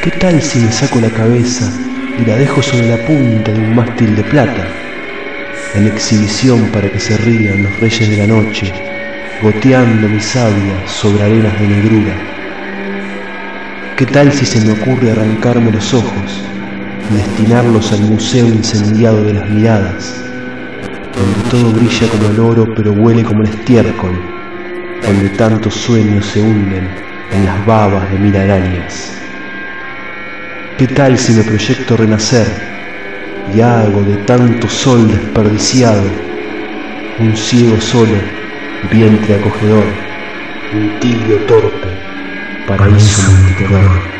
¿Qué tal si me saco la cabeza y la dejo sobre la punta de un mástil de plata, en exhibición para que se rían los reyes de la noche, goteando mi savia sobre arenas de negrura? ¿Qué tal si se me ocurre arrancarme los ojos y destinarlos al museo incendiado de las miradas, donde todo brilla como el oro pero huele como el estiércol, donde tantos sueños se hunden en las babas de 1000 arañas? ¿Qué tal si me proyecto renacer y hago de tanto sol desperdiciado un ciego solo, vientre acogedor, un tibio torpe, paraíso multicolor?